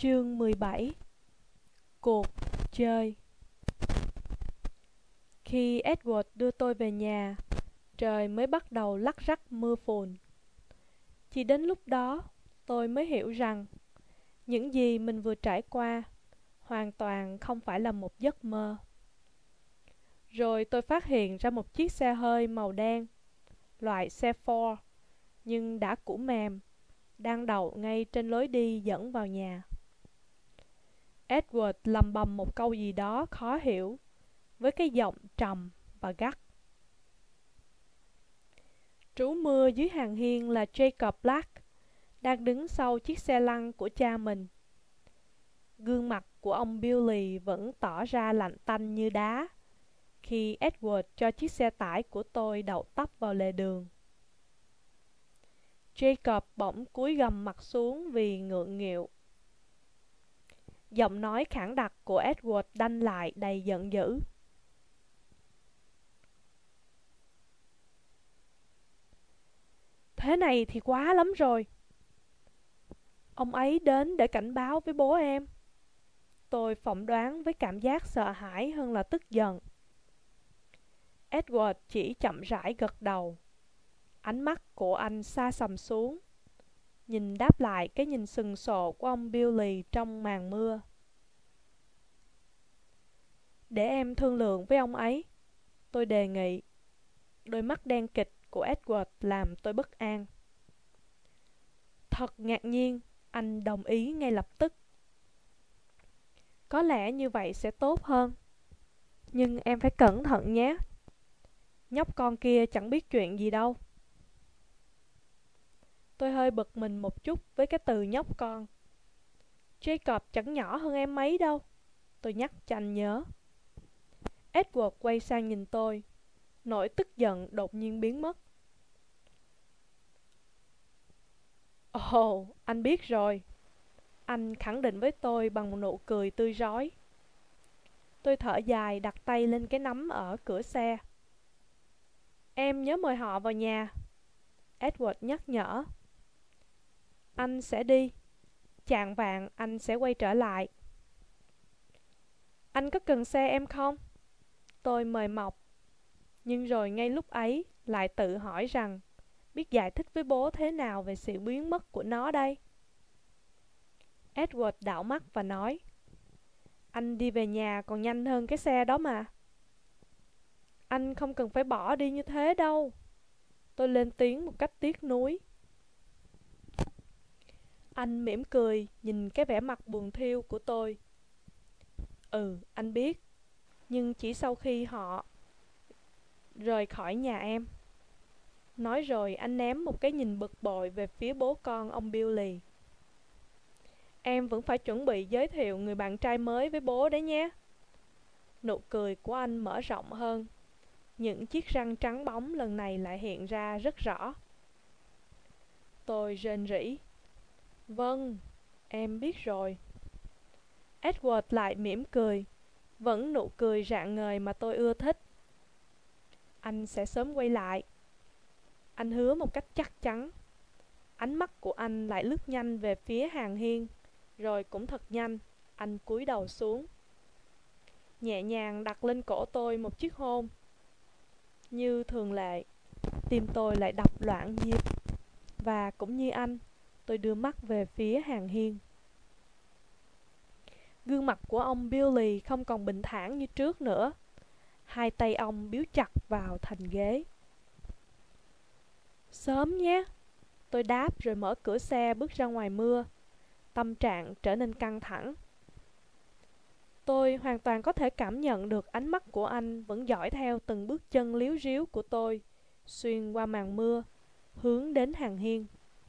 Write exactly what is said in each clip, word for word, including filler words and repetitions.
Chương mười bảy. Cuộc chơi. Khi Edward đưa tôi về nhà, trời mới bắt đầu lắc rắc mưa phùn. Chỉ đến lúc đó, tôi mới hiểu rằng những gì mình vừa trải qua hoàn toàn không phải là một giấc mơ. Rồi tôi phát hiện ra một chiếc xe hơi màu đen, loại xe Ford, nhưng đã cũ mềm, đang đậu ngay trên lối đi dẫn vào nhà. Edward lầm bầm một câu gì đó khó hiểu, với cái giọng trầm và gắt. Trú mưa dưới hàng hiên là Jacob Black, đang đứng sau chiếc xe lăn của cha mình. Gương mặt của ông Billy vẫn tỏ ra lạnh tanh như đá, khi Edward cho chiếc xe tải của tôi đậu tấp vào lề đường. Jacob bỗng cúi gằm mặt xuống vì ngượng nghịu. Giọng nói khản đặc của Edward đanh lại đầy giận dữ. Thế này thì quá lắm rồi. Ông ấy đến để cảnh báo với bố em. Tôi phỏng đoán với cảm giác sợ hãi hơn là tức giận. Edward chỉ chậm rãi gật đầu. Ánh mắt của anh xa sầm xuống, nhìn đáp lại cái nhìn sừng sộ của ông Billy trong màn mưa. Để em thương lượng với ông ấy, tôi đề nghị. Đôi mắt đen kịt của Edward làm tôi bất an. Thật ngạc nhiên, anh đồng ý ngay lập tức. Có lẽ như vậy sẽ tốt hơn. Nhưng em phải cẩn thận nhé. Nhóc con kia chẳng biết chuyện gì đâu. Tôi hơi bực mình một chút với cái từ nhóc con. Jacob chẳng nhỏ hơn em mấy đâu. Tôi nhắc cho anh nhớ. Edward quay sang nhìn tôi. Nỗi tức giận đột nhiên biến mất. Ồ, oh, anh biết rồi. Anh khẳng định với tôi bằng một nụ cười tươi rói. Tôi thở dài đặt tay lên cái nắm ở cửa xe. Em nhớ mời họ vào nhà. Edward nhắc nhở. Anh sẽ đi. Chạng vạng anh sẽ quay trở lại. Anh có cần xe em không? Tôi mời mọc. Nhưng rồi ngay lúc ấy lại tự hỏi rằng biết giải thích với bố thế nào về sự biến mất của nó đây? Edward đảo mắt và nói. Anh đi về nhà còn nhanh hơn cái xe đó mà. Anh không cần phải bỏ đi như thế đâu. Tôi lên tiếng một cách tiếc nuối. Anh mỉm cười nhìn cái vẻ mặt buồn thiu của tôi. Ừ, anh biết. Nhưng chỉ sau khi họ rời khỏi nhà em. Nói rồi anh ném một cái nhìn bực bội về phía bố con ông Billy. Em vẫn phải chuẩn bị giới thiệu người bạn trai mới với bố đấy nhé. Nụ cười của anh mở rộng hơn. Những chiếc răng trắng bóng lần này lại hiện ra rất rõ. Tôi rên rỉ. Vâng, em biết rồi. Edward lại mỉm cười. Vẫn nụ cười rạng ngời mà tôi ưa thích. Anh sẽ sớm quay lại. Anh hứa một cách chắc chắn. Ánh mắt của anh lại lướt nhanh về phía hàng hiên. Rồi cũng thật nhanh, anh cúi đầu xuống. Nhẹ nhàng đặt lên cổ tôi một chiếc hôn. Như thường lệ, tim tôi lại đập loạn nhịp. Và cũng như anh, tôi đưa mắt về phía hàng hiên. Gương mặt của ông Billy không còn bình thản như trước nữa. Hai tay ông bíu chặt vào thành ghế. Sớm nhé. Tôi đáp rồi mở cửa xe bước ra ngoài mưa. Tâm trạng trở nên căng thẳng. Tôi hoàn toàn có thể cảm nhận được ánh mắt của anh vẫn dõi theo từng bước chân líu ríu của tôi, xuyên qua màn mưa, hướng đến hàng hiên.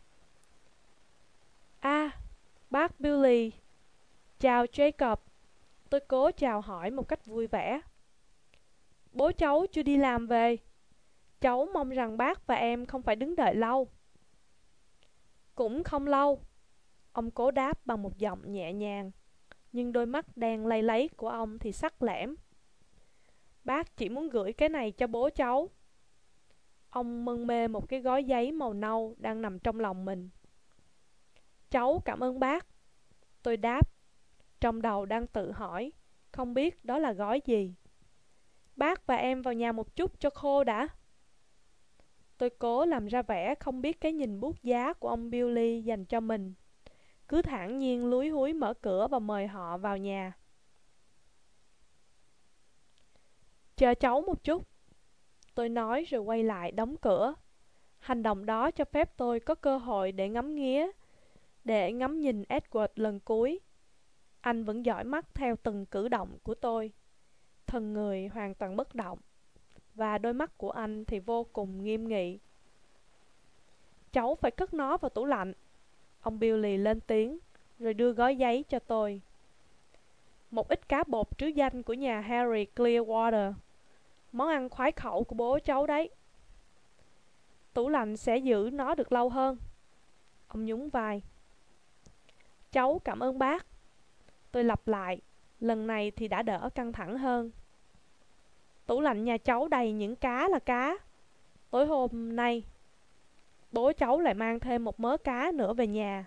À, bác Billy. Chào Jacob. Tôi cố chào hỏi một cách vui vẻ. Bố cháu chưa đi làm về. Cháu mong rằng bác và em không phải đứng đợi lâu. Cũng không lâu. Ông cố đáp bằng một giọng nhẹ nhàng. Nhưng đôi mắt đen lay lấy của ông thì sắc lẻm. Bác chỉ muốn gửi cái này cho bố cháu. Ông mân mê một cái gói giấy màu nâu đang nằm trong lòng mình. Cháu cảm ơn bác. Tôi đáp, trong đầu đang tự hỏi, không biết đó là gói gì. Bác và em vào nhà một chút cho khô đã. Tôi cố làm ra vẻ không biết cái nhìn bút giá của ông Billy dành cho mình. Cứ thản nhiên lúi húi mở cửa và mời họ vào nhà. Chờ cháu một chút, tôi nói rồi quay lại đóng cửa. Hành động đó cho phép tôi có cơ hội để ngắm nghía, để ngắm nhìn Edward lần cuối. Anh vẫn dõi mắt theo từng cử động của tôi. Thân người hoàn toàn bất động, và đôi mắt của anh thì vô cùng nghiêm nghị. Cháu phải cất nó vào tủ lạnh. Ông Billy lên tiếng, rồi đưa gói giấy cho tôi. Một ít cá bột trứ danh của nhà Harry Clearwater. Món ăn khoái khẩu của bố cháu đấy. Tủ lạnh sẽ giữ nó được lâu hơn. Ông nhún vai. Cháu cảm ơn bác. Tôi lặp lại, lần này thì đã đỡ căng thẳng hơn. Tủ lạnh nhà cháu đầy những cá là cá. Tối hôm nay, bố cháu lại mang thêm một mớ cá nữa về nhà.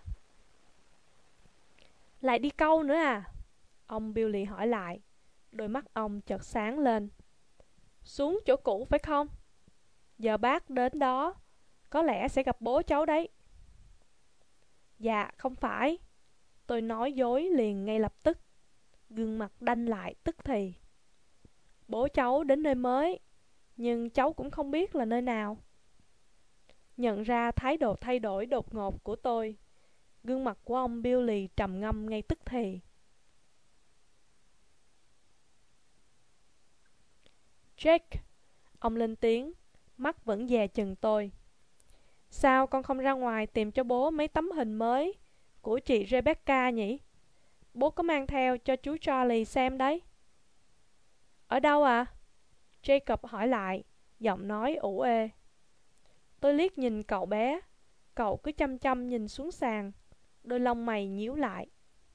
Lại đi câu nữa à? Ông Billy hỏi lại. Đôi mắt ông chợt sáng lên. Xuống chỗ cũ phải không? Giờ bác đến đó, có lẽ sẽ gặp bố cháu đấy. Dạ, không phải. Tôi nói dối liền ngay lập tức. Gương mặt đanh lại tức thì. Bố cháu đến nơi mới, nhưng cháu cũng không biết là nơi nào. Nhận ra thái độ thay đổi đột ngột của tôi, gương mặt của ông Billy trầm ngâm ngay tức thì. Jake, ông lên tiếng, mắt vẫn dè chừng tôi. Sao con không ra ngoài tìm cho bố mấy tấm hình mới của chị Rebecca nhỉ? Bố có mang theo cho chú Charlie xem đấy. Ở đâu à? Jacob hỏi lại, giọng nói ủ ê. Tôi liếc nhìn cậu bé. Cậu cứ chăm chăm nhìn xuống sàn, đôi lông mày nhíu lại.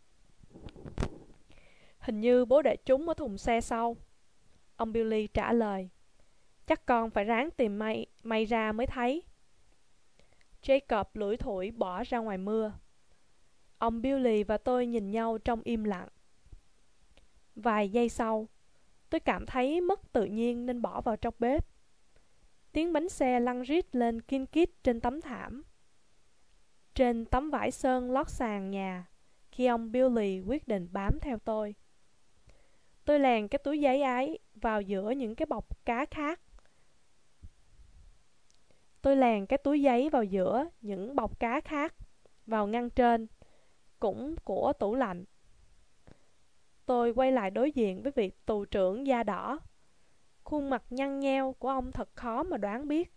Hình như bố để chúng ở thùng xe sau. Ông Billy trả lời. Chắc con phải ráng tìm may, may ra mới thấy. Jacob lủi thủi bỏ ra ngoài mưa. Ông Billy và tôi nhìn nhau trong im lặng. Vài giây sau, tôi cảm thấy mất tự nhiên nên bỏ vào trong bếp. Tiếng bánh xe lăn rít lên kin kít trên tấm thảm. Trên tấm vải sơn lót sàn nhà, khi ông Billy quyết định bám theo tôi. Tôi lèn cái túi giấy ấy vào giữa những cái bọc cá khác. Tôi lèn cái túi giấy vào giữa những bọc cá khác, vào ngăn trên, cũng của tủ lạnh. Tôi quay lại đối diện với vị tù trưởng da đỏ. Khuôn mặt nhăn nheo của ông thật khó mà đoán biết.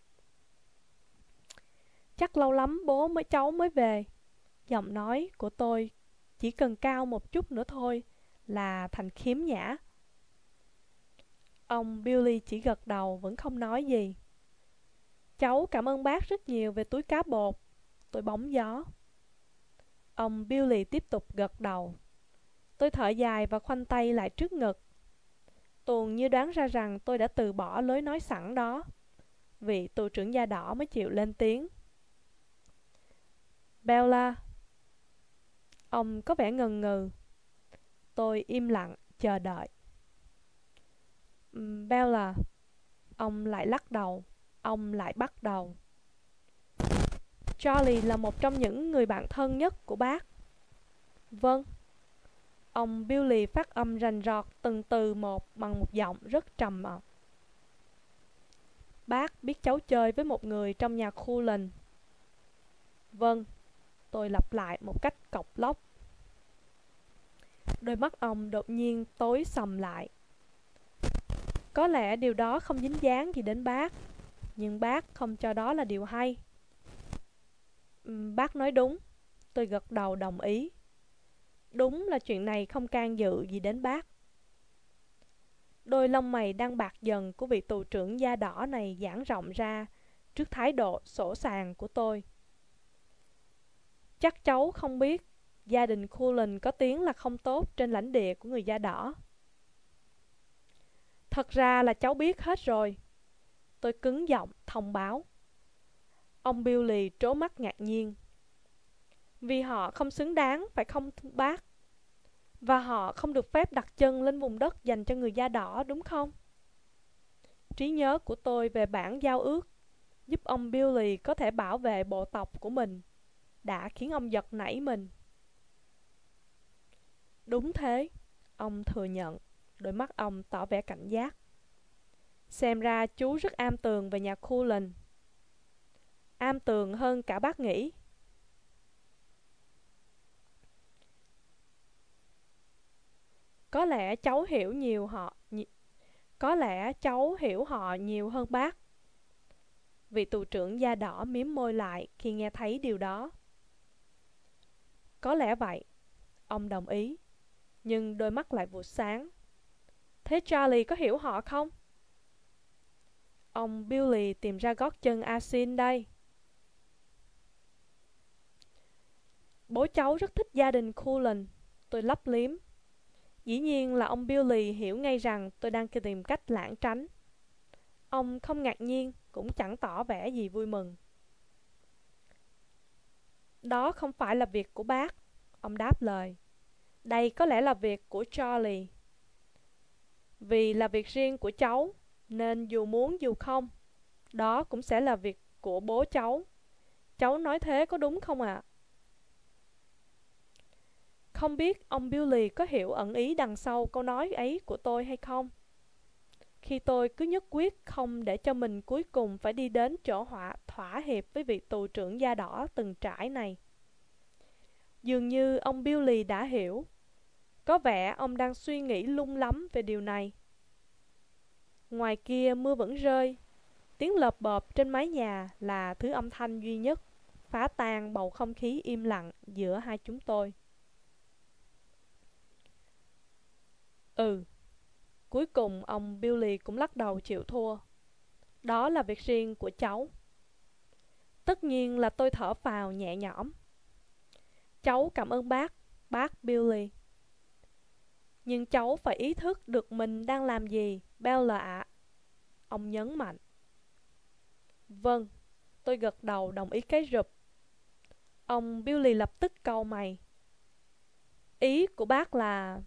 Chắc lâu lắm bố mới cháu mới về. Giọng nói của tôi chỉ cần cao một chút nữa thôi là thành khiếm nhã. Ông Billy chỉ gật đầu vẫn không nói gì. Cháu cảm ơn bác rất nhiều về túi cá bột. Tôi bóng gió. Ông Billy tiếp tục gật đầu. Tôi thở dài và khoanh tay lại trước ngực. Tuồn như đoán ra rằng tôi đã từ bỏ lối nói sẵn đó. Vị tù trưởng da đỏ mới chịu lên tiếng. Bella. Ông có vẻ ngần ngừ. Tôi im lặng, chờ đợi. Bella. Ông lại lắc đầu. Ông lại bắt đầu. Charlie là một trong những người bạn thân nhất của bác. Vâng. Ông Billy phát âm rành rọt từng từ một bằng một giọng rất trầm ấm. Bác biết cháu chơi với một người trong nhà khu lình. Vâng. Tôi lặp lại một cách cộc lốc. Đôi mắt ông đột nhiên tối sầm lại. Có lẽ điều đó không dính dáng gì đến bác, nhưng bác không cho đó là điều hay. Bác nói đúng. Tôi gật đầu đồng ý. Đúng là chuyện này không can dự gì đến bác. Đôi lông mày đang bạc dần của vị tù trưởng da đỏ này giãn rộng ra trước thái độ sỗ sàng của tôi. Chắc cháu không biết gia đình Cullen có tiếng là không tốt trên lãnh địa của người da đỏ. Thật ra là cháu biết hết rồi. Tôi cứng giọng thông báo. Ông Billy trố mắt ngạc nhiên. Vì họ không xứng đáng, phải không bác? Và họ không được phép đặt chân lên vùng đất dành cho người da đỏ, đúng không? Trí nhớ của tôi về bản giao ước giúp ông Billy có thể bảo vệ bộ tộc của mình đã khiến ông giật nảy mình. Đúng thế, ông thừa nhận, đôi mắt ông tỏ vẻ cảnh giác. Xem ra chú rất am tường về nhà Cullen. Am tường hơn cả bác nghĩ. Có lẽ cháu hiểu nhiều họ nhi- Có lẽ cháu hiểu họ nhiều hơn bác. Vị tù trưởng da đỏ mím môi lại khi nghe thấy điều đó. Có lẽ vậy, ông đồng ý, nhưng đôi mắt lại vụt sáng. Thế Charlie có hiểu họ không? Ông Billy tìm ra gót chân Asin đây. Bố cháu rất thích gia đình Cullen, tôi lấp liếm. Dĩ nhiên là ông Billy hiểu ngay rằng tôi đang tìm cách lảng tránh. Ông không ngạc nhiên, cũng chẳng tỏ vẻ gì vui mừng. Đó không phải là việc của bác, ông đáp lời. Đây có lẽ là việc của Charlie. Vì là việc riêng của cháu, nên dù muốn dù không, đó cũng sẽ là việc của bố cháu. Cháu nói thế có đúng không ạ? À? Không biết ông Billy có hiểu ẩn ý đằng sau câu nói ấy của tôi hay không? Khi tôi cứ nhất quyết không để cho mình cuối cùng phải đi đến chỗ họa thỏa hiệp với vị tù trưởng da đỏ từng trải này. Dường như ông Billy đã hiểu. Có vẻ ông đang suy nghĩ lung lắm về điều này. Ngoài kia mưa vẫn rơi. Tiếng lợp bợp trên mái nhà là thứ âm thanh duy nhất phá tan bầu không khí im lặng giữa hai chúng tôi. Ừ, cuối cùng ông Billy cũng lắc đầu chịu thua. Đó là việc riêng của cháu. Tất nhiên là tôi thở phào nhẹ nhõm. Cháu cảm ơn bác, bác Billy. Nhưng cháu phải ý thức được mình đang làm gì, Bella ạ. Ông nhấn mạnh. Vâng, tôi gật đầu đồng ý cái rụp. Ông Billy lập tức cau mày. Ý của bác là...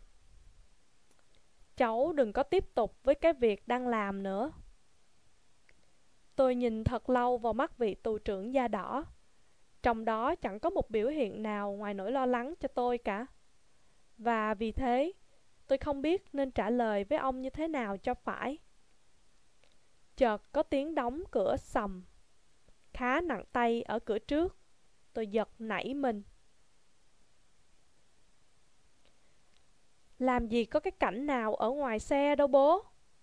Cháu đừng có tiếp tục với cái việc đang làm nữa. Tôi nhìn thật lâu vào mắt vị tù trưởng da đỏ. Trong đó chẳng có một biểu hiện nào ngoài nỗi lo lắng cho tôi cả. Và vì thế, tôi không biết nên trả lời với ông như thế nào cho phải. Chợt có tiếng đóng cửa sầm, khá nặng tay ở cửa trước. Tôi giật nảy mình. Làm gì có cái cảnh nào ở ngoài xe đâu bố.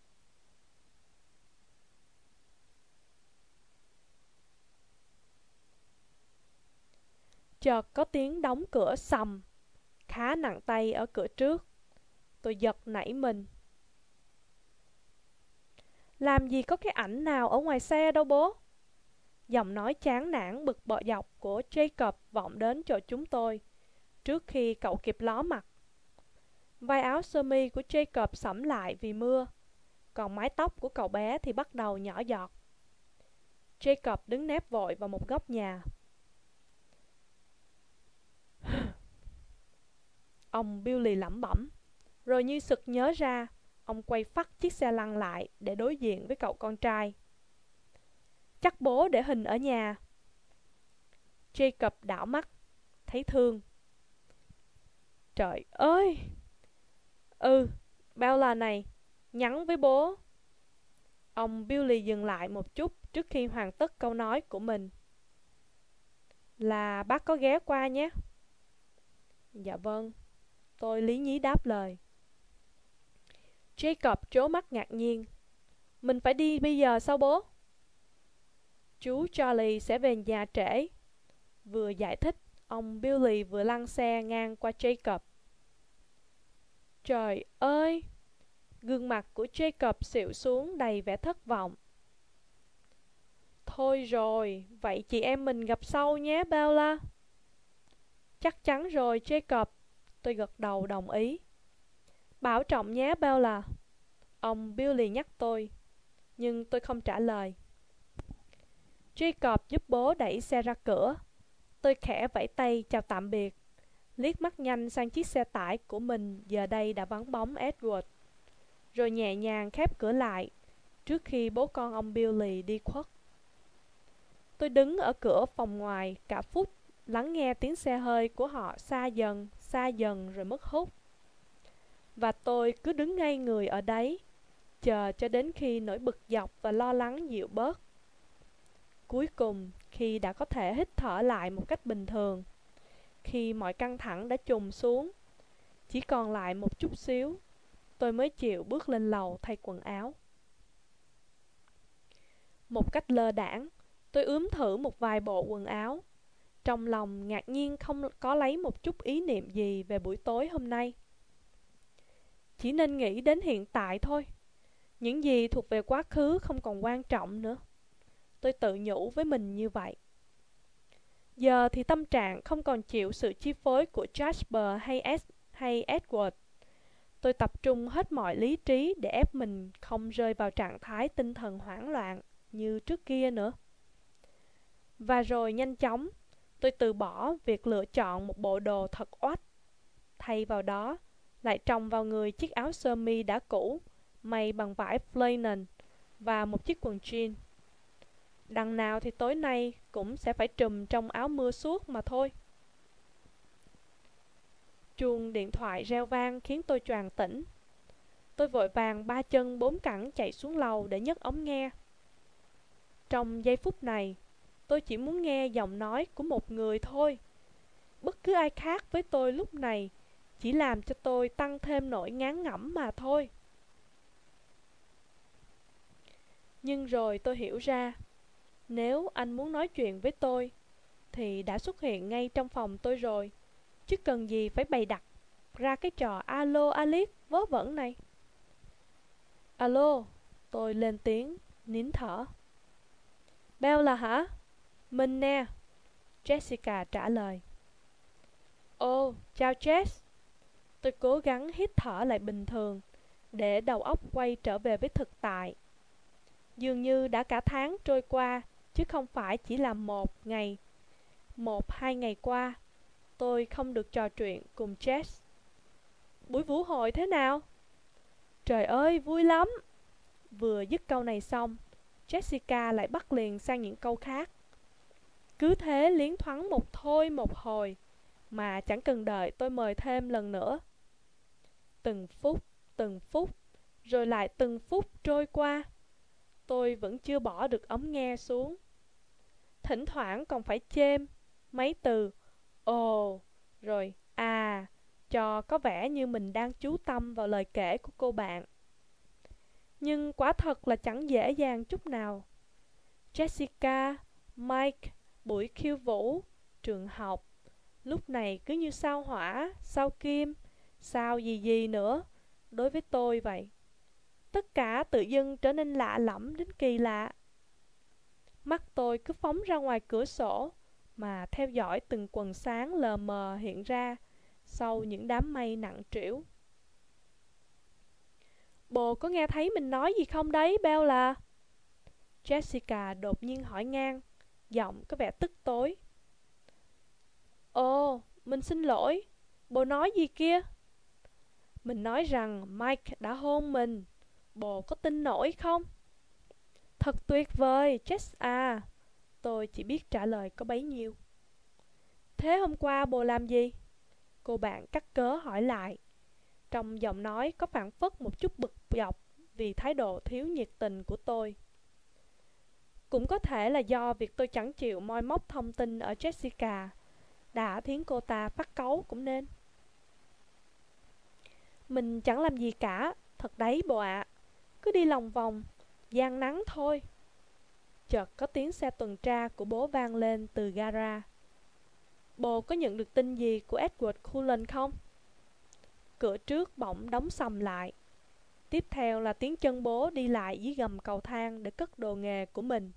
Chợt có tiếng đóng cửa sầm, khá nặng tay ở cửa trước. Tôi giật nảy mình. Làm gì có cái ảnh nào ở ngoài xe đâu bố. Giọng nói chán nản bực bội dọc của Jacob vọng đến chỗ chúng tôi, trước khi cậu kịp ló mặt. Vai áo sơ mi của Jacob xẫm lại vì mưa, còn mái tóc của cậu bé thì bắt đầu nhỏ giọt. Jacob đứng nép vội vào một góc nhà. Ông Billy lẩm bẩm, rồi như sực nhớ ra, ông quay phắt chiếc xe lăn lại để đối diện với cậu con trai. Chắc bố để hình ở nhà. Jacob đảo mắt, thấy thương. Trời ơi! Ừ, Bella này, nhắn với bố. Ông Billy dừng lại một chút trước khi hoàn tất câu nói của mình. Là bác có ghé qua nhé. Dạ vâng, tôi lý nhí đáp lời. Jacob trố mắt ngạc nhiên. Mình phải đi bây giờ sao bố? Chú Charlie sẽ về nhà trễ. Vừa giải thích, ông Billy vừa lăn xe ngang qua Jacob. Trời ơi! Gương mặt của Jacob xịu xuống đầy vẻ thất vọng. Thôi rồi, vậy chị em mình gặp sau nhé Bella. Chắc chắn rồi Jacob. Tôi gật đầu đồng ý. Bảo trọng nhé Bella. Ông Billy nhắc tôi, nhưng tôi không trả lời. Jacob giúp bố đẩy xe ra cửa. Tôi khẽ vẫy tay chào tạm biệt, liếc mắt nhanh sang chiếc xe tải của mình giờ đây đã vắng bóng Edward, rồi nhẹ nhàng khép cửa lại trước khi bố con ông Billy đi khuất. Tôi đứng ở cửa phòng ngoài cả phút, lắng nghe tiếng xe hơi của họ xa dần, xa dần rồi mất hút. Và tôi cứ đứng ngây người ở đấy, chờ cho đến khi nỗi bực dọc và lo lắng dịu bớt. Cuối cùng, khi đã có thể hít thở lại một cách bình thường, khi mọi căng thẳng đã chùng xuống, chỉ còn lại một chút xíu, tôi mới chịu bước lên lầu thay quần áo. Một cách lơ đãng, tôi ướm thử một vài bộ quần áo, trong lòng ngạc nhiên không có lấy một chút ý niệm gì về buổi tối hôm nay. Chỉ nên nghĩ đến hiện tại thôi, những gì thuộc về quá khứ không còn quan trọng nữa. Tôi tự nhủ với mình như vậy. Giờ thì tâm trạng không còn chịu sự chi phối của Jasper hay, Ed, hay Edward. Tôi tập trung hết mọi lý trí để ép mình không rơi vào trạng thái tinh thần hoảng loạn như trước kia nữa. Và rồi nhanh chóng, tôi từ bỏ việc lựa chọn một bộ đồ thật oách. Thay vào đó, lại trồng vào người chiếc áo sơ mi đã cũ, may bằng vải flannel và một chiếc quần jean. Đằng nào thì tối nay cũng sẽ phải trùm trong áo mưa suốt mà thôi. Chuông điện thoại reo vang khiến tôi choàng tỉnh. Tôi vội vàng ba chân bốn cẳng chạy xuống lầu để nhấc ống nghe. Trong giây phút này, tôi chỉ muốn nghe giọng nói của một người thôi. Bất cứ ai khác với tôi lúc này chỉ làm cho tôi tăng thêm nỗi ngán ngẩm mà thôi. Nhưng rồi tôi hiểu ra, nếu anh muốn nói chuyện với tôi thì đã xuất hiện ngay trong phòng tôi rồi, chứ cần gì phải bày đặt ra cái trò alo Alice vớ vẩn này. Alo, tôi lên tiếng, nín thở. Bella hả? Mình nè, Jessica trả lời. Ồ, chào Jess. Tôi cố gắng hít thở lại bình thường, để đầu óc quay trở về với thực tại. Dường như đã cả tháng trôi qua, chứ không phải chỉ là một ngày, một hai ngày qua, tôi không được trò chuyện cùng Jess. Buổi vũ hội thế nào? Trời ơi, vui lắm! Vừa dứt câu này xong, Jessica lại bắt liền sang những câu khác. Cứ thế liến thoáng một thôi một hồi, mà chẳng cần đợi tôi mời thêm lần nữa. Từng phút, từng phút, rồi lại từng phút trôi qua, tôi vẫn chưa bỏ được ống nghe xuống. Thỉnh thoảng còn phải chêm mấy từ ồ, rồi à, cho có vẻ như mình đang chú tâm vào lời kể của cô bạn. Nhưng quả thật là chẳng dễ dàng chút nào. Jessica, Mike, buổi khiêu vũ, trường học, lúc này cứ như sao hỏa, sao kim, sao gì gì nữa, đối với tôi vậy. Tất cả tự dưng trở nên lạ lẫm đến kỳ lạ. Mắt tôi cứ phóng ra ngoài cửa sổ, mà theo dõi từng quần sáng lờ mờ hiện ra sau những đám mây nặng trĩu. Bồ có nghe thấy mình nói gì không đấy, Bella? Jessica đột nhiên hỏi ngang, giọng có vẻ tức tối. Ồ, mình xin lỗi, bồ nói gì kia? Mình nói rằng Mike đã hôn mình, bồ có tin nổi không? Thật tuyệt vời, Jess à. Tôi chỉ biết trả lời có bấy nhiêu. Thế hôm qua bồ làm gì? Cô bạn cắt cớ hỏi lại. Trong giọng nói có phảng phất một chút bực dọc vì thái độ thiếu nhiệt tình của tôi. Cũng có thể là do việc tôi chẳng chịu moi móc thông tin ở Jessica đã khiến cô ta phát cáu cũng nên. Mình chẳng làm gì cả, thật đấy bồ ạ. Cứ đi lòng vòng, gian nắng thôi. Chợt có tiếng xe tuần tra của bố vang lên từ gara. Bồ có nhận được tin gì của Edward Cullen không? Cửa trước bỗng đóng sầm lại. Tiếp theo là tiếng chân bố đi lại dưới gầm cầu thang để cất đồ nghề của mình.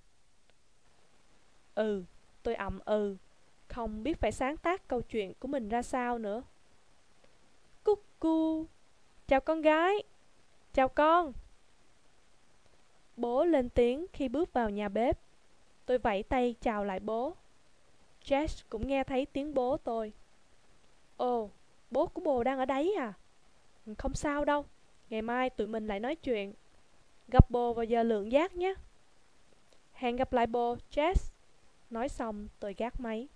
Ừ, tôi ậm ừ, không biết phải sáng tác câu chuyện của mình ra sao nữa. Cúc cu, chào con gái. Chào con. Bố lên tiếng khi bước vào nhà bếp. Tôi vẫy tay chào lại bố. Jess cũng nghe thấy tiếng bố tôi. Ồ, bố của bồ đang ở đấy à? Không sao đâu, ngày mai tụi mình lại nói chuyện. Gặp bồ vào giờ lượng giác nhé. Hẹn gặp lại bồ, Jess. Nói xong tôi gác máy.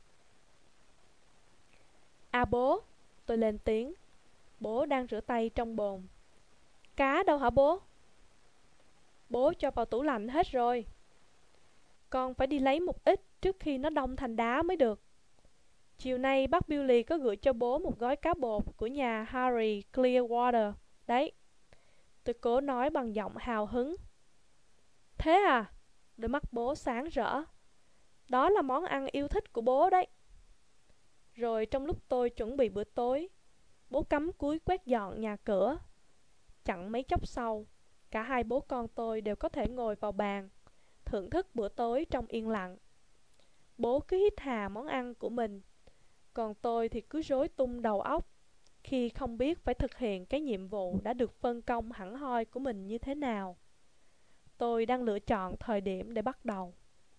À bố, tôi lên tiếng. Bố đang rửa tay trong bồn. Cá đâu hả bố? Bố cho vào tủ lạnh hết rồi. Con phải đi lấy một ít trước khi nó đông thành đá mới được. Chiều nay bác Billy có gửi cho bố một gói cá bột của nhà Harry Clearwater. Đấy, tôi cố nói bằng giọng hào hứng. Thế à? Đôi mắt bố sáng rỡ. Đó là món ăn yêu thích của bố đấy. Rồi trong lúc tôi chuẩn bị bữa tối, bố cắm cúi quét dọn nhà cửa. Chẳng mấy chốc sau, cả hai bố con tôi đều có thể ngồi vào bàn, thưởng thức bữa tối trong yên lặng. Bố cứ hít hà món ăn của mình, còn tôi thì cứ rối tung đầu óc khi không biết phải thực hiện cái nhiệm vụ đã được phân công hẳn hoi của mình như thế nào. Tôi đang lựa chọn thời điểm để bắt đầu.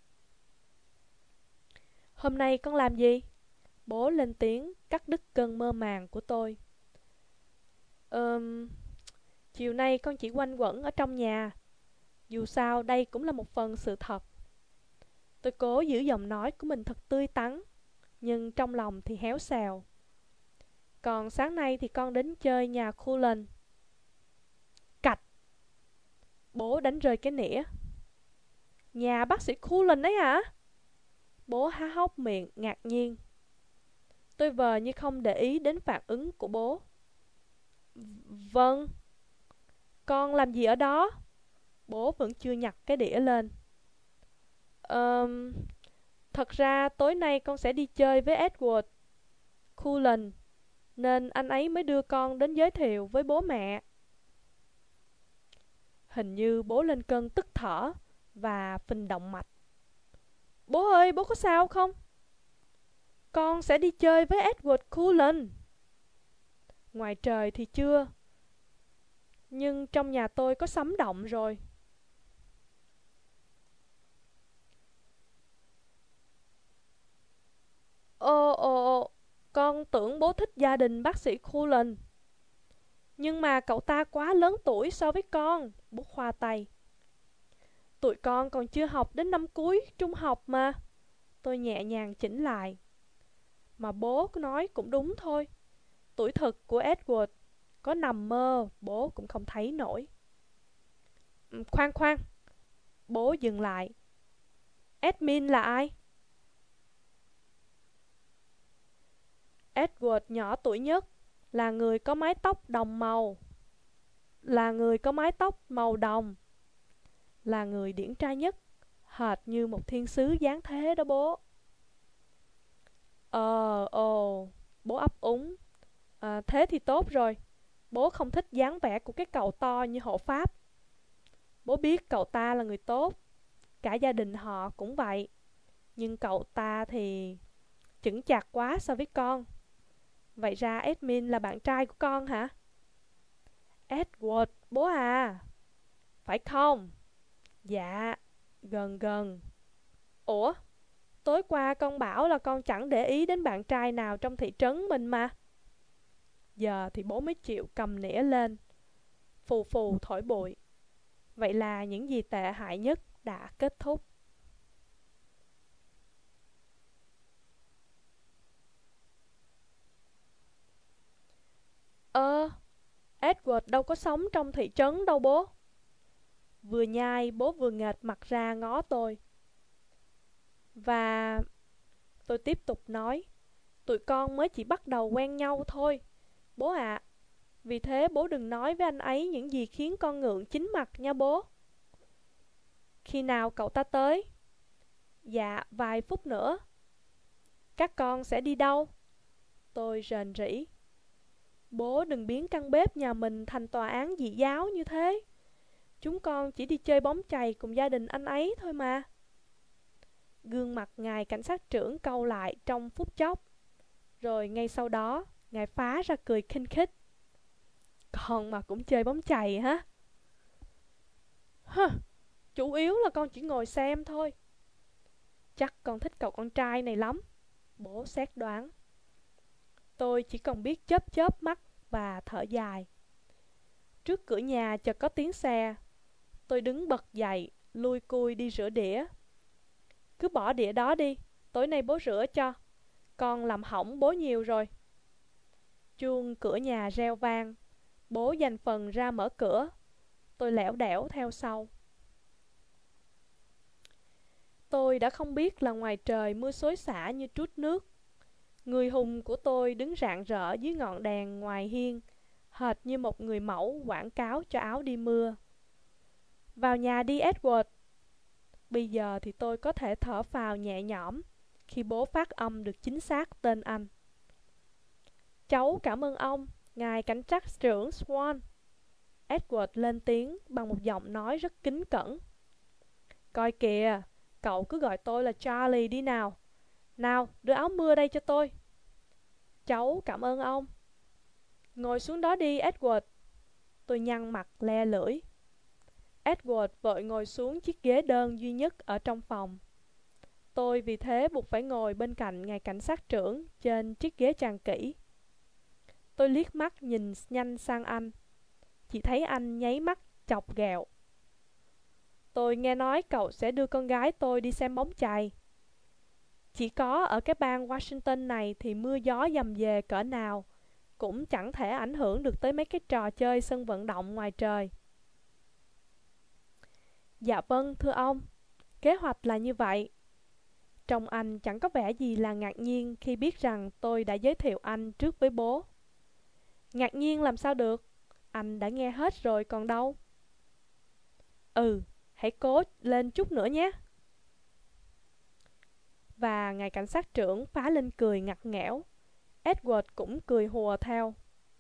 Hôm nay con làm gì? Bố lên tiếng cắt đứt cơn mơ màng của tôi. Ừm, chiều nay con chỉ quanh quẩn ở trong nhà. Dù sao đây cũng là một phần sự thật. Tôi cố giữ giọng nói của mình thật tươi tắn, nhưng trong lòng thì héo xèo. Còn sáng nay thì con đến chơi nhà Cullen. Cạch! Bố đánh rơi cái nĩa. Nhà bác sĩ Cullen ấy hả? Bố há hốc miệng ngạc nhiên. Tôi vờ như không để ý đến phản ứng của bố. Vâng. Con làm gì ở đó? Bố vẫn chưa nhặt cái đĩa lên. Ờm... Thật ra tối nay con sẽ đi chơi với Edward Cullen, nên anh ấy mới đưa con đến giới thiệu với bố mẹ. Hình như bố lên cơn tức thở và phình động mạch. Bố ơi, bố có sao không? Con sẽ đi chơi với Edward Cullen. Ngoài trời thì chưa, nhưng trong nhà tôi có sấm động rồi. Ồ ồ, con tưởng bố thích gia đình bác sĩ Cullen. Nhưng mà cậu ta quá lớn tuổi so với con, bố khoa tay. Tụi con còn chưa học đến năm cuối trung học mà. Tôi nhẹ nhàng chỉnh lại. Mà bố nói cũng đúng thôi. Tuổi thực của Edward có nằm mơ bố cũng không thấy nổi. Khoan khoan, bố dừng lại. Admin là ai? Edward nhỏ tuổi nhất, là người có mái tóc đồng màu. Là người có mái tóc màu đồng. Là người điển trai nhất, hệt như một thiên sứ giáng thế đó bố. Ờ, ồ, bố ấp úng. À, thế thì tốt rồi. Bố không thích dáng vẻ của cái cậu to như hộ pháp. Bố biết cậu ta là người tốt. Cả gia đình họ cũng vậy. Nhưng cậu ta thì chững chạc quá so với con. Vậy ra Admin là bạn trai của con hả? Edward, bố à? Phải không? Dạ, gần gần. Ủa, tối qua con bảo là con chẳng để ý đến bạn trai nào trong thị trấn mình mà. Giờ thì bố mới chịu cầm nĩa lên, phù phù thổi bụi. Vậy là những gì tệ hại nhất đã kết thúc. Ơ, Edward đâu có sống trong thị trấn đâu bố. Vừa nhai bố vừa nghệt mặt ra ngó tôi. Và tôi tiếp tục nói, tụi con mới chỉ bắt đầu quen nhau thôi, bố ạ. À, vì thế bố đừng nói với anh ấy những gì khiến con ngượng chín mặt nha bố. Khi nào cậu ta tới? Dạ, vài phút nữa. Các con sẽ đi đâu? Tôi rền rĩ. Bố đừng biến căn bếp nhà mình thành tòa án dị giáo như thế. Chúng con chỉ đi chơi bóng chày cùng gia đình anh ấy thôi mà. Gương mặt ngài cảnh sát trưởng cau lại trong phút chốc. Rồi ngay sau đó, ngài phá ra cười khinh khích. Con mà cũng chơi bóng chày hả? Hơ, chủ yếu là con chỉ ngồi xem thôi. Chắc con thích cậu con trai này lắm. Bố xét đoán. Tôi chỉ còn biết chớp chớp mắt và thở dài. Trước cửa nhà chợt có tiếng xe. Tôi đứng bật dậy, lui cui đi rửa đĩa. Cứ bỏ đĩa đó đi, tối nay bố rửa cho. Con làm hỏng bố nhiều rồi. Chuông cửa nhà reo vang. Bố dành phần ra mở cửa. Tôi lẻo đẻo theo sau. Tôi đã không biết là ngoài trời mưa xối xả như trút nước. Người hùng của tôi đứng rạng rỡ dưới ngọn đèn ngoài hiên, hệt như một người mẫu quảng cáo cho áo đi mưa. Vào nhà đi Edward. Bây giờ thì tôi có thể thở phào nhẹ nhõm khi bố phát âm được chính xác tên anh. Cháu cảm ơn ông, ngài cảnh sát trưởng Swan. Edward lên tiếng bằng một giọng nói rất kính cẩn. Coi kìa, cậu cứ gọi tôi là Charlie đi nào. Nào, đưa áo mưa đây cho tôi. Cháu cảm ơn ông. Ngồi xuống đó đi, Edward. Tôi nhăn mặt le lưỡi. Edward vội ngồi xuống chiếc ghế đơn duy nhất ở trong phòng. Tôi vì thế buộc phải ngồi bên cạnh ngài cảnh sát trưởng trên chiếc ghế tràn kỹ. Tôi liếc mắt nhìn nhanh sang anh. Chỉ thấy anh nháy mắt chọc ghẹo. Tôi nghe nói cậu sẽ đưa con gái tôi đi xem bóng chày. Chỉ có ở cái bang Washington này thì mưa gió dầm dề cỡ nào cũng chẳng thể ảnh hưởng được tới mấy cái trò chơi sân vận động ngoài trời. Dạ vâng, thưa ông. Kế hoạch là như vậy. Trông anh chẳng có vẻ gì là ngạc nhiên khi biết rằng tôi đã giới thiệu anh trước với bố. Ngạc nhiên làm sao được? Anh đã nghe hết rồi còn đâu. Ừ, hãy cố lên chút nữa nhé. Và ngài cảnh sát trưởng phá lên cười ngặt nghẽo. Edward cũng cười hùa theo.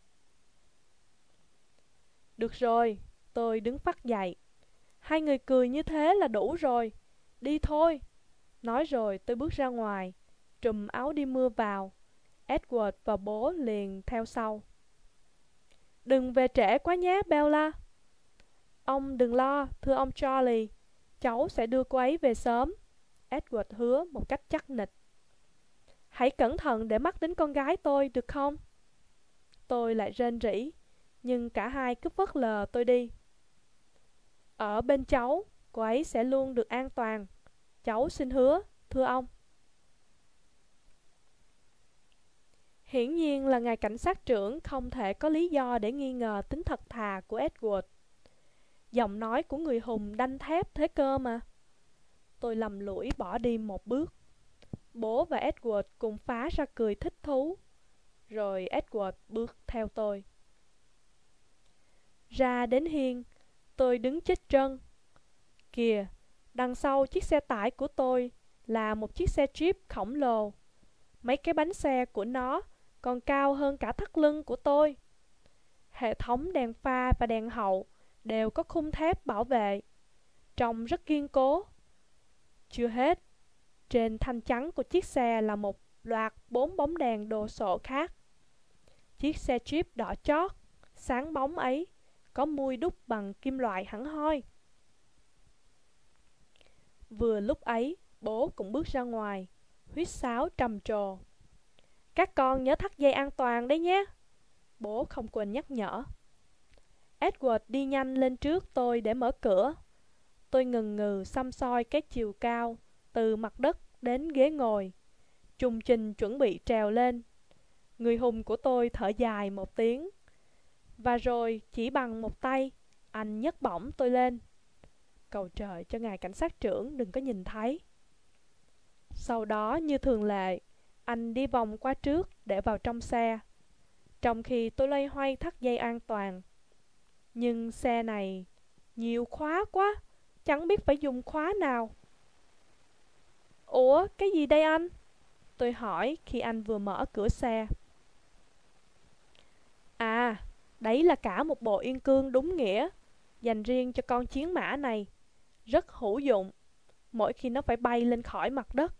Được rồi, tôi đứng phắt dậy. Hai người cười như thế là đủ rồi. Đi thôi. Nói rồi tôi bước ra ngoài, trùm áo đi mưa vào. Edward và bố liền theo sau. Đừng về trễ quá nhé, Bella. Ông đừng lo, thưa ông Charlie. Cháu sẽ đưa cô ấy về sớm. Edward hứa một cách chắc nịch. Hãy cẩn thận để mắt đến con gái tôi, được không? Tôi lại rên rỉ, nhưng cả hai cứ phớt lờ tôi đi. Ở bên cháu, cô ấy sẽ luôn được an toàn. Cháu xin hứa, thưa ông. Hiển nhiên là ngài cảnh sát trưởng không thể có lý do để nghi ngờ tính thật thà của Edward. Giọng nói của người hùng đanh thép thế cơ mà. Tôi lầm lũi bỏ đi một bước. Bố và Edward cùng phá ra cười thích thú. Rồi Edward bước theo tôi. Ra đến hiên, tôi đứng chết trân. Kìa, đằng sau chiếc xe tải của tôi là một chiếc xe Jeep khổng lồ. Mấy cái bánh xe của nó còn cao hơn cả thắt lưng của tôi. Hệ thống đèn pha và đèn hậu đều có khung thép bảo vệ, trông rất kiên cố. Chưa hết, trên thanh chắn của chiếc xe là một loạt bốn bóng đèn đồ sộ khác. Chiếc xe Jeep đỏ chót, sáng bóng ấy, có mui đúc bằng kim loại hẳn hoi. Vừa lúc ấy, bố cũng bước ra ngoài, huýt sáo trầm trồ. Các con nhớ thắt dây an toàn đấy nhé. Bố không quên nhắc nhở. Edward đi nhanh lên trước tôi để mở cửa. Tôi ngần ngừ xăm soi cái chiều cao từ mặt đất đến ghế ngồi, trùng trình chuẩn bị trèo lên. Người hùng của tôi thở dài một tiếng, và rồi chỉ bằng một tay anh nhấc bổng tôi lên. Cầu trời cho ngài cảnh sát trưởng đừng có nhìn thấy. Sau đó như thường lệ, anh đi vòng qua trước để vào trong xe, trong khi tôi loay hoay thắt dây an toàn. Nhưng xe này nhiều khóa quá, chẳng biết phải dùng khóa nào. Ủa, cái gì đây anh? Tôi hỏi khi anh vừa mở cửa xe. À, đấy là cả một bộ yên cương đúng nghĩa, dành riêng cho con chiến mã này. Rất hữu dụng, mỗi khi nó phải bay lên khỏi mặt đất.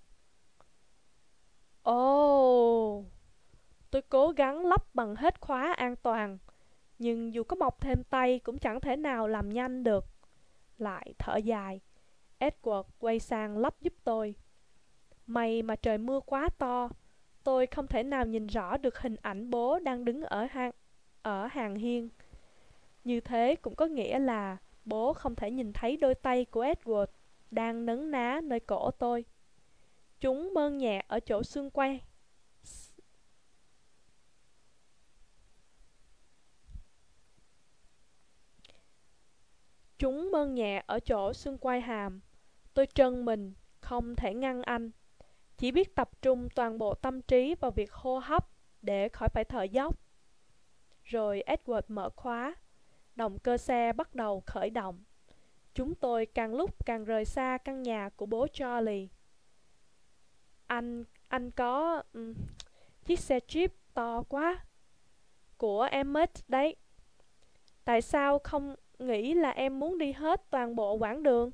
Ồ, oh, tôi cố gắng lắp bằng hết khóa an toàn, nhưng dù có mọc thêm tay cũng chẳng thể nào làm nhanh được. Lại thở dài, Edward quay sang lắp giúp tôi. May mà trời mưa quá to, Tôi không thể nào nhìn rõ được hình ảnh bố đang đứng ở hàng, ở hàng hiên. Như thế cũng có nghĩa là bố không thể nhìn thấy đôi tay của Edward đang nấn ná nơi cổ tôi. Chúng mơn nhẹ ở chỗ xương quai. Chúng mơn nhẹ ở chỗ xương quai hàm. Tôi trân mình, không thể ngăn anh. Chỉ biết tập trung toàn bộ tâm trí vào việc hô hấp để khỏi phải thở dốc. Rồi Edward mở khóa. Động cơ xe bắt đầu khởi động. Chúng tôi càng lúc càng rời xa căn nhà của bố Charlie. Anh, anh có um, chiếc xe Jeep to quá. Của Emmett đấy. Tại sao không nghĩ là em muốn đi hết toàn bộ quãng đường?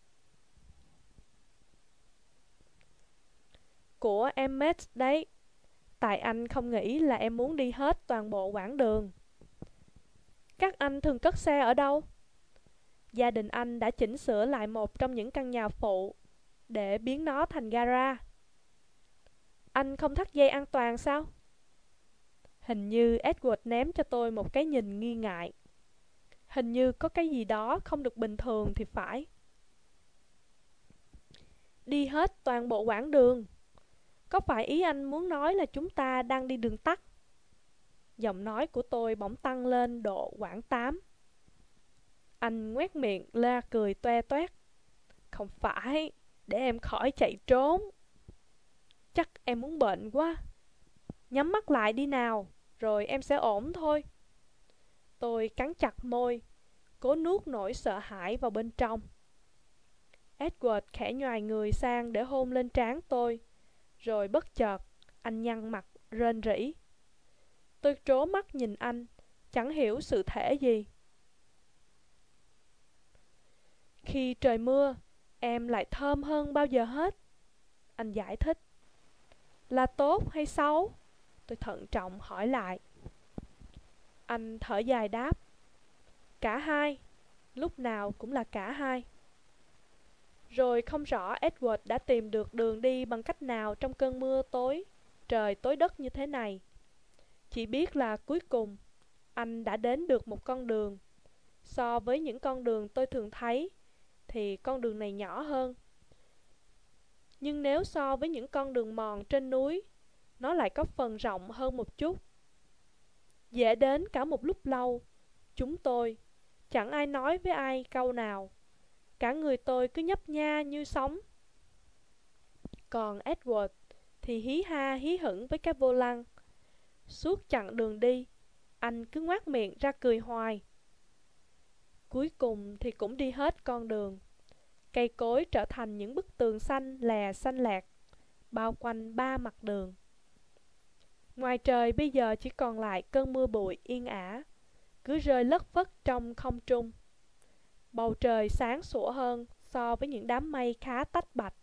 Của Emmett đấy. Tại anh không nghĩ là em muốn đi hết toàn bộ quãng đường. Các anh thường cất xe ở đâu? Gia đình anh đã chỉnh sửa lại một trong những căn nhà phụ để biến nó thành gara. Anh không thắt dây an toàn sao? Hình như Edward ném cho tôi một cái nhìn nghi ngại. Hình như có cái gì đó không được bình thường thì phải. Đi hết toàn bộ quãng đường. Có phải ý anh muốn nói là chúng ta đang đi đường tắt? Giọng nói của tôi bỗng tăng lên độ quãng tám. Anh ngoét miệng la cười toe toét. Không phải, để em khỏi chạy trốn. Chắc em muốn bệnh quá. Nhắm mắt lại đi nào, rồi em sẽ ổn thôi. Tôi cắn chặt môi, cố nuốt nỗi sợ hãi vào bên trong. Edward khẽ nhoài người sang để hôn lên trán tôi. Rồi bất chợt, anh nhăn mặt, rên rỉ. Tôi trố mắt nhìn anh, chẳng hiểu sự thể gì. Khi trời mưa, em lại thơm hơn bao giờ hết. Anh giải thích. Là tốt hay xấu? Tôi thận trọng hỏi lại. Anh thở dài đáp. Cả hai, lúc nào cũng là cả hai. Rồi không rõ Edward đã tìm được đường đi bằng cách nào trong cơn mưa tối, trời tối đất như thế này. Chỉ biết là cuối cùng, anh đã đến được một con đường. So với những con đường tôi thường thấy, thì con đường này nhỏ hơn. Nhưng nếu so với những con đường mòn trên núi, nó lại có phần rộng hơn một chút. Dễ đến cả một lúc lâu. Chúng tôi, chẳng ai nói với ai câu nào. Cả người tôi cứ nhấp nha như sóng. Còn Edward thì hí ha hí hửng với cái vô lăng. Suốt chặng đường đi, anh cứ ngoác miệng ra cười hoài. Cuối cùng thì cũng đi hết con đường. Cây cối trở thành những bức tường xanh lè xanh lẹt, bao quanh ba mặt đường. Ngoài trời bây giờ chỉ còn lại cơn mưa bụi yên ả, cứ rơi lất phất trong không trung. Bầu trời sáng sủa hơn so với những đám mây khá tách bạch.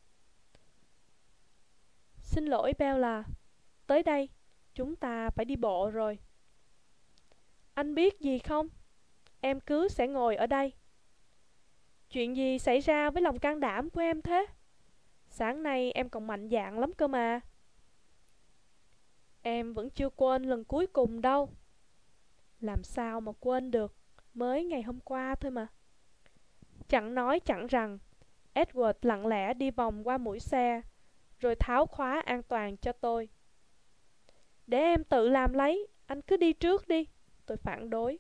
Xin lỗi Bella, tới đây, chúng ta phải đi bộ rồi. Anh biết gì không? Em cứ sẽ ngồi ở đây. Chuyện gì xảy ra với lòng can đảm của em thế? Sáng nay em còn mạnh dạn lắm cơ mà. Em vẫn chưa quên lần cuối cùng đâu. Làm sao mà quên được, mới ngày hôm qua thôi mà. Chẳng nói chẳng rằng, Edward lặng lẽ đi vòng qua mũi xe, rồi tháo khóa an toàn cho tôi. Để em tự làm lấy, anh cứ đi trước đi. Tôi phản đối.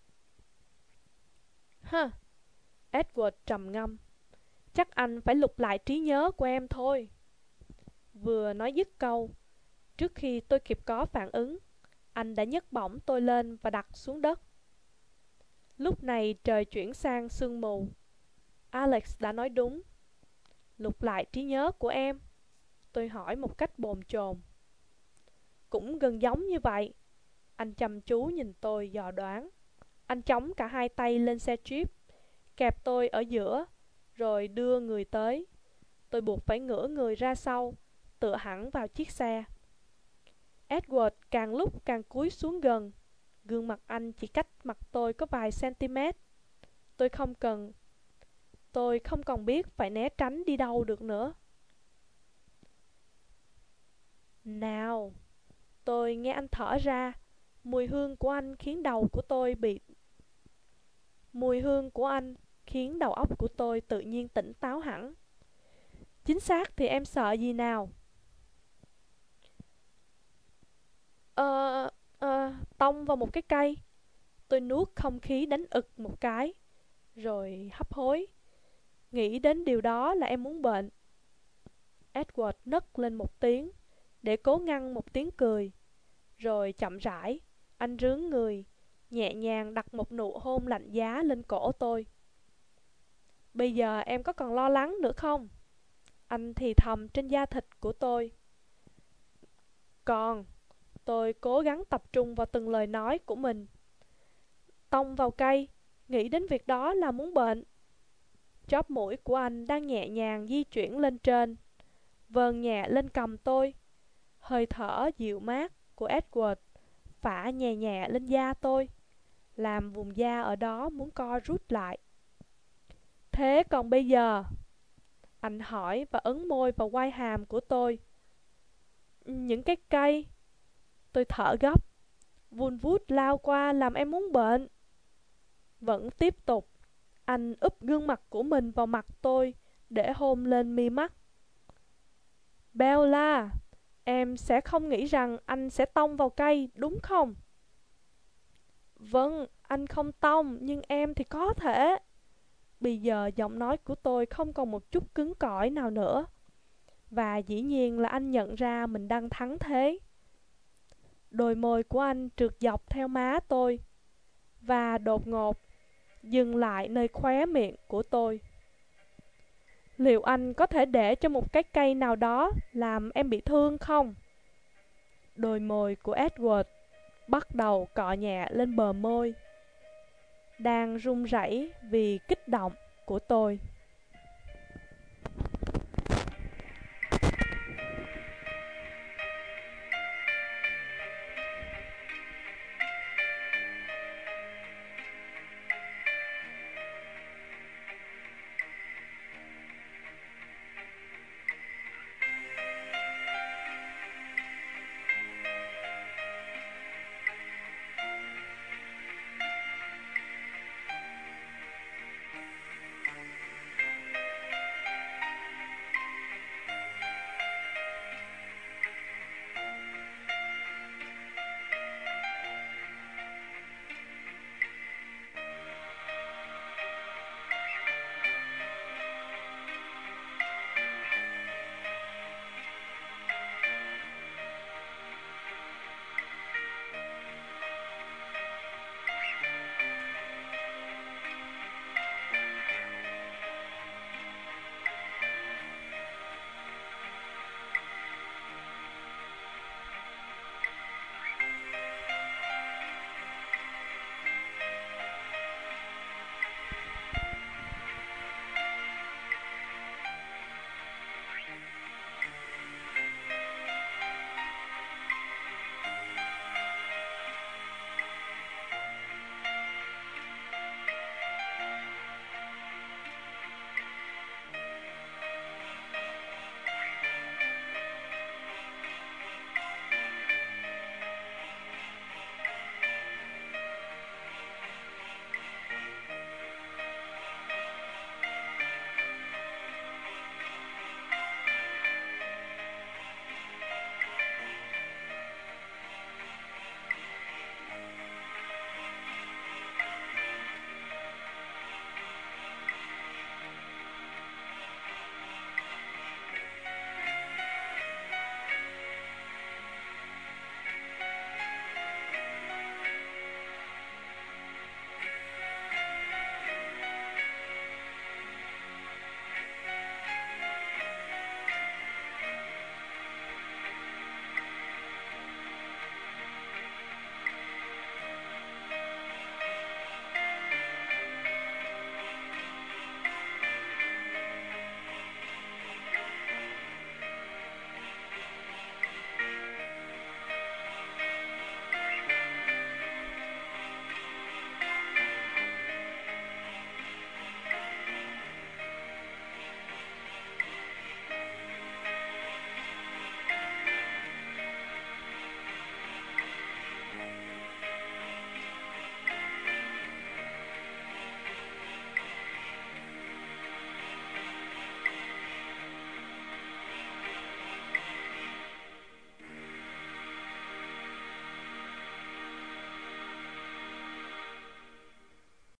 Hơ, Edward trầm ngâm. Chắc anh phải lục lại trí nhớ của em thôi. Vừa nói dứt câu, trước khi tôi kịp có phản ứng, anh đã nhấc bổng tôi lên và đặt xuống đất. Lúc này trời chuyển sang sương mù. Alex đã nói đúng. Lục lại trí nhớ của em? Tôi hỏi một cách bồn chồn. Cũng gần giống như vậy. Anh chăm chú nhìn tôi dò đoán. Anh chống cả hai tay lên xe Jeep, kẹp tôi ở giữa, rồi đưa người tới. Tôi buộc phải ngửa người ra sau, tựa hẳn vào chiếc xe. Edward càng lúc càng cúi xuống gần. Gương mặt anh chỉ cách mặt tôi có vài cm. Tôi không cần Tôi không còn biết phải né tránh đi đâu được nữa. Nào, Tôi nghe anh thở ra. Mùi hương của anh khiến đầu của tôi bị... Mùi hương của anh khiến đầu óc của tôi tự nhiên tỉnh táo hẳn. Chính xác thì em sợ gì nào? Ờ... Ờ... Tông vào một cái cây. Tôi nuốt không khí đánh ực một cái, rồi hấp hối. Nghĩ đến điều đó là em muốn bệnh. Edward nấc lên một tiếng, để cố ngăn một tiếng cười. Rồi chậm rãi, anh rướn người, nhẹ nhàng đặt một nụ hôn lạnh giá lên cổ tôi. Bây giờ em có còn lo lắng nữa không? Anh thì thầm trên da thịt của tôi. Còn, tôi cố gắng tập trung vào từng lời nói của mình. Tông vào cây, nghĩ đến việc đó là muốn bệnh. Chóp mũi của anh đang nhẹ nhàng di chuyển lên trên, vờn nhẹ lên cằm tôi. Hơi thở dịu mát của Edward phả nhẹ nhẹ lên da tôi, làm vùng da ở đó muốn co rút lại. Thế còn bây giờ? Anh hỏi và ấn môi vào quai hàm của tôi. Những cái cây. Tôi thở gấp. Vun vút lao qua làm em muốn bệnh. Vẫn tiếp tục. Anh úp gương mặt của mình vào mặt tôi để hôn lên mi mắt. Bella, em sẽ không nghĩ rằng anh sẽ tông vào cây, đúng không? Vâng, anh không tông, nhưng em thì có thể. Bây giờ giọng nói của tôi không còn một chút cứng cỏi nào nữa. Và dĩ nhiên là anh nhận ra mình đang thắng thế. Đôi môi của anh trượt dọc theo má tôi, và đột ngột dừng lại nơi khóe miệng của tôi. Liệu anh có thể để cho một cái cây nào đó làm em bị thương không? Đôi môi của Edward bắt đầu cọ nhẹ lên bờ môi, đang run rẩy vì kích động của tôi.